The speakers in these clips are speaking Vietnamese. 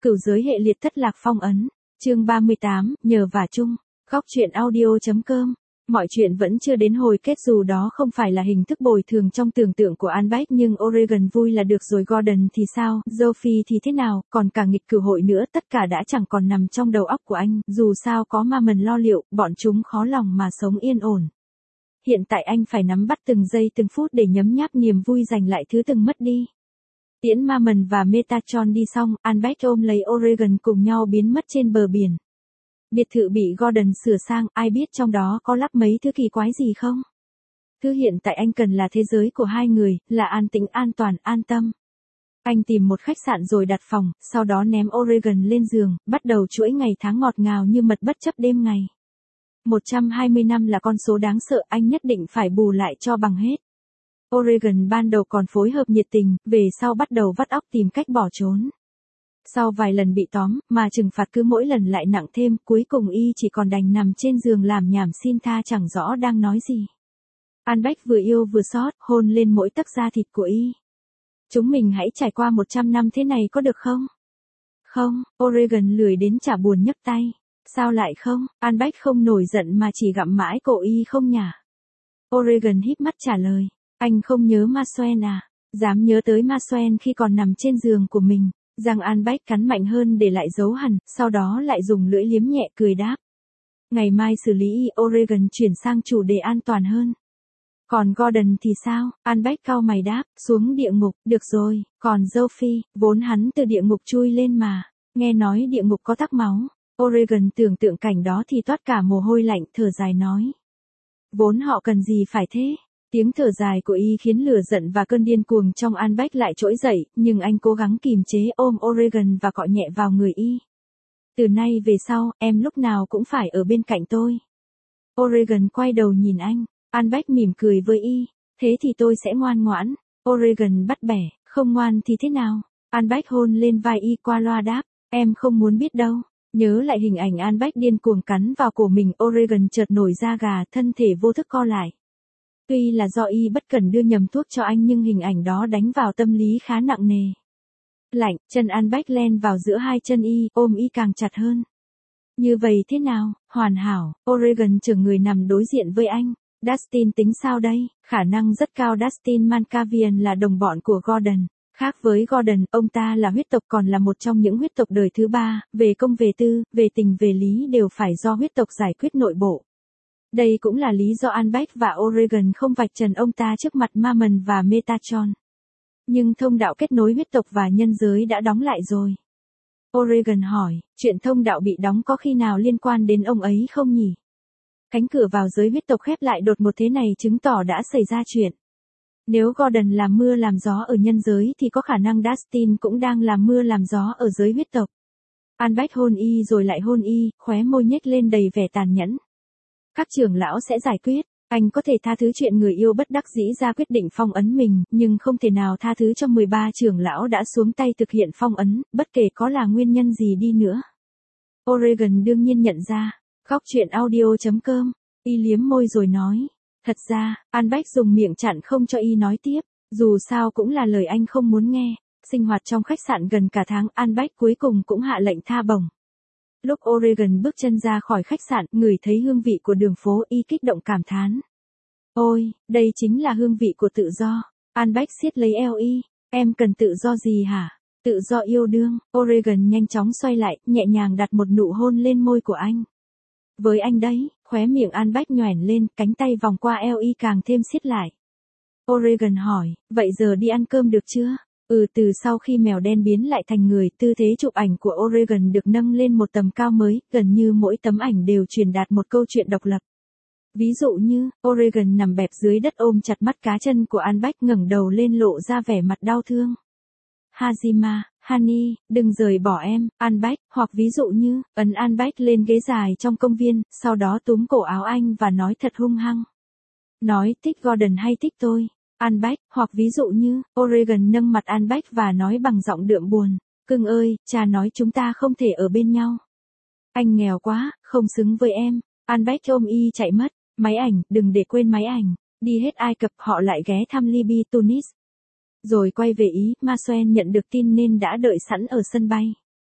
Cửu giới hệ liệt thất lạc phong ấn. Chương 38, nhờ vả chung. Góc truyện audio.com. Mọi chuyện vẫn chưa đến hồi kết dù đó không phải là hình thức bồi thường trong tưởng tượng của Albrecht nhưng Oregon vui là được rồi Gordon thì sao, Sophie thì thế nào, còn cả nghịch cử hội nữa tất cả đã chẳng còn nằm trong đầu óc của anh, dù sao có ma mần lo liệu, bọn chúng khó lòng mà sống yên ổn. Hiện tại anh phải nắm bắt từng giây từng phút để nhấm nháp niềm vui giành lại thứ từng mất đi. Tiễn ma mần và Metatron đi xong, Albrecht ôm lấy Oregon cùng nhau biến mất trên bờ biển. Biệt thự bị Gordon sửa sang, ai biết trong đó có lắp mấy thứ kỳ quái gì không? Thứ hiện tại anh cần là thế giới của hai người, là an tĩnh an toàn, an tâm. Anh tìm một khách sạn rồi đặt phòng, sau đó ném Oregon lên giường, bắt đầu chuỗi ngày tháng ngọt ngào như mật bất chấp đêm ngày. 120 năm là con số đáng sợ, anh nhất định phải bù lại cho bằng hết. Oregon ban đầu còn phối hợp nhiệt tình, về sau bắt đầu vắt óc tìm cách bỏ trốn. Sau vài lần bị tóm, mà trừng phạt cứ mỗi lần lại nặng thêm, cuối cùng y chỉ còn đành nằm trên giường làm nhảm xin tha chẳng rõ đang nói gì. Albrecht vừa yêu vừa xót, hôn lên mỗi tấc da thịt của y. Chúng mình hãy trải qua 100 năm thế này có được không? Không, Oregon lười đến chả buồn nhấc tay. Sao lại không? Albrecht không nổi giận mà chỉ gặm mãi cổ y không nhả. Oregon híp mắt trả lời. Anh không nhớ Maxwell à? Dám nhớ tới Maxwell khi còn nằm trên giường của mình. Răng Albrecht cắn mạnh hơn để lại dấu hằn, sau đó lại dùng lưỡi liếm nhẹ cười đáp. Ngày mai xử lý Oregon chuyển sang chủ đề an toàn hơn. Còn Gordon thì sao? Albrecht cau mày đáp, xuống địa ngục, được rồi, còn Sophie, vốn hắn từ địa ngục chui lên mà. Nghe nói địa ngục có tắc máu. Oregon tưởng tượng cảnh đó thì toát cả mồ hôi lạnh, thở dài nói. Vốn họ cần gì phải thế? Tiếng thở dài của y khiến lửa giận và cơn điên cuồng trong Albrecht lại trỗi dậy, nhưng anh cố gắng kìm chế ôm Oregon và cọ nhẹ vào người y. Từ nay về sau, em lúc nào cũng phải ở bên cạnh tôi. Oregon quay đầu nhìn anh, Albrecht mỉm cười với y, thế thì tôi sẽ ngoan ngoãn. Oregon bắt bẻ, không ngoan thì thế nào? Albrecht hôn lên vai y qua loa đáp, em không muốn biết đâu. Nhớ lại hình ảnh Albrecht điên cuồng cắn vào cổ mình, Oregon chợt nổi da gà, thân thể vô thức co lại. Tuy là do y bất cẩn đưa nhầm thuốc cho anh nhưng hình ảnh đó đánh vào tâm lý khá nặng nề. Lạnh, chân Albrecht len vào giữa hai chân y, ôm y càng chặt hơn. Như vậy thế nào? Hoàn hảo. Oregon chở người nằm đối diện với anh. Dustin tính sao đây? Khả năng rất cao Dustin Mancavian là đồng bọn của Gordon. Khác với Gordon, ông ta là huyết tộc còn là một trong những huyết tộc đời thứ ba, về công về tư, về tình về lý đều phải do huyết tộc giải quyết nội bộ. Đây cũng là lý do Albrecht và Oregon không vạch trần ông ta trước mặt ma mần và Metatron. Nhưng thông đạo kết nối huyết tộc và nhân giới đã đóng lại rồi. Oregon hỏi, chuyện thông đạo bị đóng có khi nào liên quan đến ông ấy không nhỉ? Cánh cửa vào giới huyết tộc khép lại đột ngột thế này chứng tỏ đã xảy ra chuyện. Nếu Gordon làm mưa làm gió ở nhân giới thì có khả năng Dustin cũng đang làm mưa làm gió ở giới huyết tộc. Albrecht hôn y rồi lại hôn y, khóe môi nhếch lên đầy vẻ tàn nhẫn. Các trưởng lão sẽ giải quyết, anh có thể tha thứ chuyện người yêu bất đắc dĩ ra quyết định phong ấn mình, nhưng không thể nào tha thứ cho 13 trưởng lão đã xuống tay thực hiện phong ấn, bất kể có là nguyên nhân gì đi nữa. Oregon đương nhiên nhận ra, góc truyện audio.com, y liếm môi rồi nói. Thật ra, Albrecht dùng miệng chặn không cho y nói tiếp, dù sao cũng là lời anh không muốn nghe. Sinh hoạt trong khách sạn gần cả tháng, Albrecht cuối cùng cũng hạ lệnh tha bổng. Lúc Oregon bước chân ra khỏi khách sạn, ngửi thấy hương vị của đường phố, y kích động cảm thán. Ôi, đây chính là hương vị của tự do. Albrecht siết lấy eo y, em cần tự do gì hả? Tự do yêu đương. Oregon nhanh chóng xoay lại, nhẹ nhàng đặt một nụ hôn lên môi của anh. Với anh đấy, khóe miệng Albrecht nhoẻn lên, cánh tay vòng qua eo y càng thêm siết lại. Oregon hỏi, vậy giờ đi ăn cơm được chưa? Từ sau khi mèo đen biến lại thành người, tư thế chụp ảnh của Oregon được nâng lên một tầm cao mới, gần như mỗi tấm ảnh đều truyền đạt một câu chuyện độc lập. Ví dụ như, Oregon nằm bẹp dưới đất ôm chặt mắt cá chân của Albrecht ngẩng đầu lên lộ ra vẻ mặt đau thương. Hajima, Honey, đừng rời bỏ em, Albrecht, hoặc ví dụ như, ấn Albrecht lên ghế dài trong công viên, sau đó túm cổ áo anh và nói thật hung hăng. Nói thích Gordon hay thích tôi? Albrecht, hoặc ví dụ như, Oregon nâng mặt Albrecht và nói bằng giọng đượm buồn, cưng ơi, cha nói chúng ta không thể ở bên nhau. Anh nghèo quá, không xứng với em. Albrecht ôm y chạy mất, máy ảnh, đừng để quên máy ảnh. Đi hết Ai Cập họ lại ghé thăm Libya, Tunis. Rồi quay về Ý, Maxwell nhận được tin nên đã đợi sẵn ở sân bay.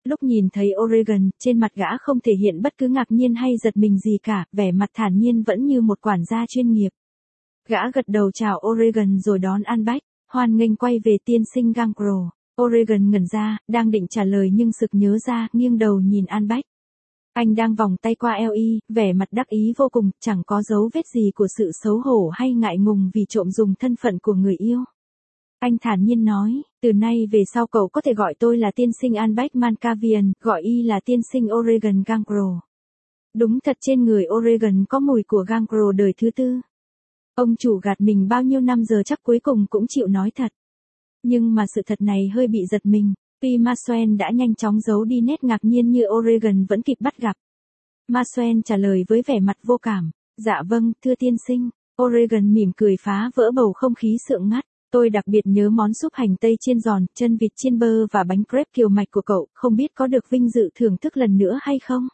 Lúc nhìn thấy Oregon, trên mặt gã không thể hiện bất cứ ngạc nhiên hay giật mình gì cả, vẻ mặt thản nhiên vẫn như một quản gia chuyên nghiệp. Gã gật đầu chào Oregon rồi đón Albrecht, hoan nghênh quay về tiên sinh Gangro. Oregon ngẩn ra, đang định trả lời nhưng sực nhớ ra, nghiêng đầu nhìn Albrecht. Anh đang vòng tay qua eo y, vẻ mặt đắc ý vô cùng, chẳng có dấu vết gì của sự xấu hổ hay ngại ngùng vì trộm dùng thân phận của người yêu. Anh thản nhiên nói, từ nay về sau cậu có thể gọi tôi là tiên sinh Albrecht Mancavian, gọi y là tiên sinh Oregon Gangro. Đúng thật trên người Oregon có mùi của Gangro đời thứ tư. Ông chủ gạt mình bao nhiêu năm giờ chắc cuối cùng cũng chịu nói thật. Nhưng mà sự thật này hơi bị giật mình. Tuy Maxwell đã nhanh chóng giấu đi nét ngạc nhiên như Oregon vẫn kịp bắt gặp. Maxwell trả lời với vẻ mặt vô cảm. Dạ vâng, thưa tiên sinh. Oregon mỉm cười phá vỡ bầu không khí sượng ngắt. Tôi đặc biệt nhớ món súp hành tây chiên giòn, chân vịt chiên bơ và bánh crepe kiều mạch của cậu, không biết có được vinh dự thưởng thức lần nữa hay không?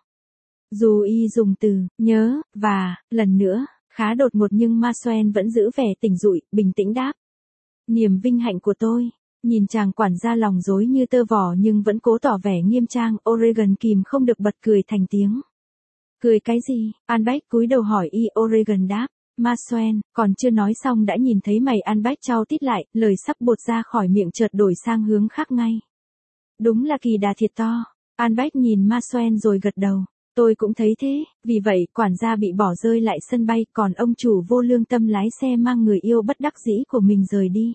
Dù y dùng từ, nhớ, và, lần nữa, khá đột ngột nhưng Maxwell vẫn giữ vẻ tỉnh dụi, bình tĩnh đáp. Niềm vinh hạnh của tôi. Nhìn chàng quản gia lòng rối như tơ vò nhưng vẫn cố tỏ vẻ nghiêm trang, Oregon kìm không được bật cười thành tiếng. Cười cái gì? Albrecht cúi đầu hỏi y. Oregon đáp. Maxwell, còn chưa nói xong đã nhìn thấy mày Albrecht chau tít lại, lời sắp buột ra khỏi miệng chợt đổi sang hướng khác ngay. Đúng là kỳ đà thiệt to. Albrecht nhìn Maxwell rồi gật đầu. Tôi cũng thấy thế, vì vậy quản gia bị bỏ rơi lại sân bay, còn ông chủ vô lương tâm lái xe mang người yêu bất đắc dĩ của mình rời đi.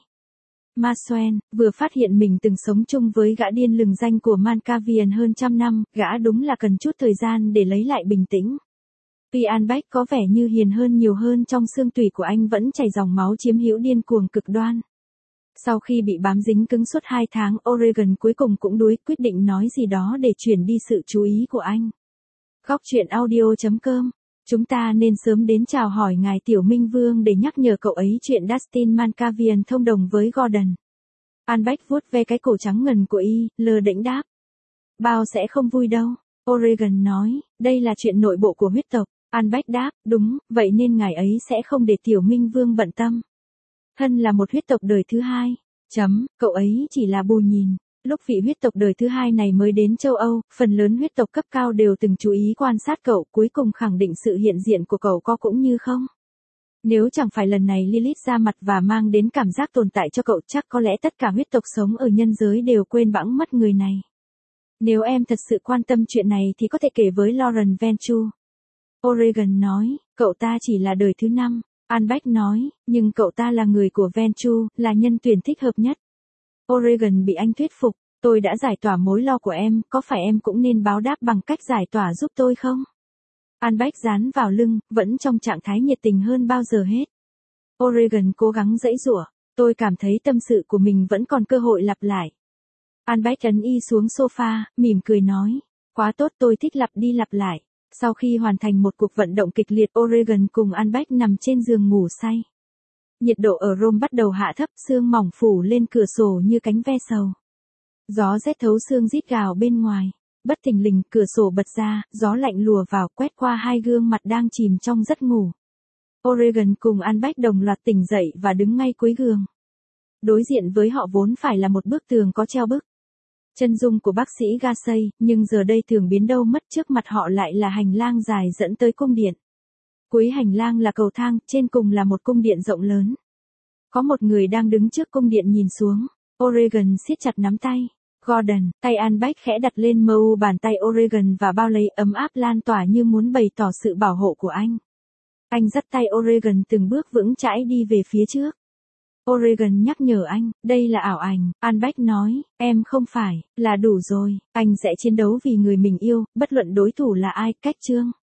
Maxwell vừa phát hiện mình từng sống chung với gã điên lừng danh của Mancavian hơn 100 năm, gã đúng là cần chút thời gian để lấy lại bình tĩnh. Tuy Albrecht có vẻ như hiền hơn nhiều hơn trong xương tủy của anh vẫn chảy dòng máu chiếm hữu điên cuồng cực đoan. Sau khi bị bám dính cứng suốt 2 tháng, Oregon cuối cùng cũng đuối quyết định nói gì đó để chuyển đi sự chú ý của anh. Góc truyện audio.com. Chúng ta nên sớm đến chào hỏi ngài Tiểu Minh Vương để nhắc nhở cậu ấy chuyện Dustin Mancavian thông đồng với Gordon. Albrecht vuốt ve cái cổ trắng ngần của y, lơ đễnh đáp. Bao sẽ không vui đâu. Oregon nói, đây là chuyện nội bộ của huyết tộc. Albrecht đáp, đúng, vậy nên ngài ấy sẽ không để Tiểu Minh Vương bận tâm. Thân là một huyết tộc đời thứ hai. Cậu ấy chỉ là bù nhìn. Lúc vị huyết tộc đời thứ hai này mới đến châu Âu, phần lớn huyết tộc cấp cao đều từng chú ý quan sát cậu, cuối cùng khẳng định sự hiện diện của cậu có cũng như không. Nếu chẳng phải lần này Lilith ra mặt và mang đến cảm giác tồn tại cho cậu, chắc có lẽ tất cả huyết tộc sống ở nhân giới đều quên bẵng mất người này. Nếu em thật sự quan tâm chuyện này thì có thể kể với Lauren Venture. Oregon nói, cậu ta chỉ là đời thứ 5. Albrecht nói, nhưng cậu ta là người của Venture, là nhân tuyển thích hợp nhất. Oregon bị anh thuyết phục, tôi đã giải tỏa mối lo của em, có phải em cũng nên báo đáp bằng cách giải tỏa giúp tôi không? Albrecht dán vào lưng, vẫn trong trạng thái nhiệt tình hơn bao giờ hết. Oregon cố gắng giãy giụa, tôi cảm thấy tâm sự của mình vẫn còn cơ hội lặp lại. Albrecht ấn y xuống sofa, mỉm cười nói, quá tốt, tôi thích lặp đi lặp lại. Sau khi hoàn thành một cuộc vận động kịch liệt, Oregon cùng Albrecht nằm trên giường ngủ say. Nhiệt độ ở Rome bắt đầu hạ thấp, sương mỏng phủ lên cửa sổ như cánh ve sầu. Gió rét thấu xương rít gào bên ngoài. Bất thình lình, cửa sổ bật ra, gió lạnh lùa vào, quét qua hai gương mặt đang chìm trong giấc ngủ. Oregon cùng Albrecht đồng loạt tỉnh dậy và đứng ngay cuối giường. Đối diện với họ vốn phải là một bức tường có treo bức chân dung của bác sĩ Gacy, nhưng giờ đây thường biến đâu mất, trước mặt họ lại là hành lang dài dẫn tới cung điện. Cuối hành lang là cầu thang, trên cùng là một cung điện rộng lớn. Có một người đang đứng trước cung điện nhìn xuống. Oregon siết chặt nắm tay. Gordon, tay Albrecht khẽ đặt lên mu bàn tay Oregon và bao lấy, ấm áp lan tỏa như muốn bày tỏ sự bảo hộ của anh. Anh dắt tay Oregon từng bước vững chãi đi về phía trước. Oregon nhắc nhở anh, đây là ảo ảnh. Albrecht nói, em không phải, là đủ rồi, anh sẽ chiến đấu vì người mình yêu, bất luận đối thủ là ai. Cách chương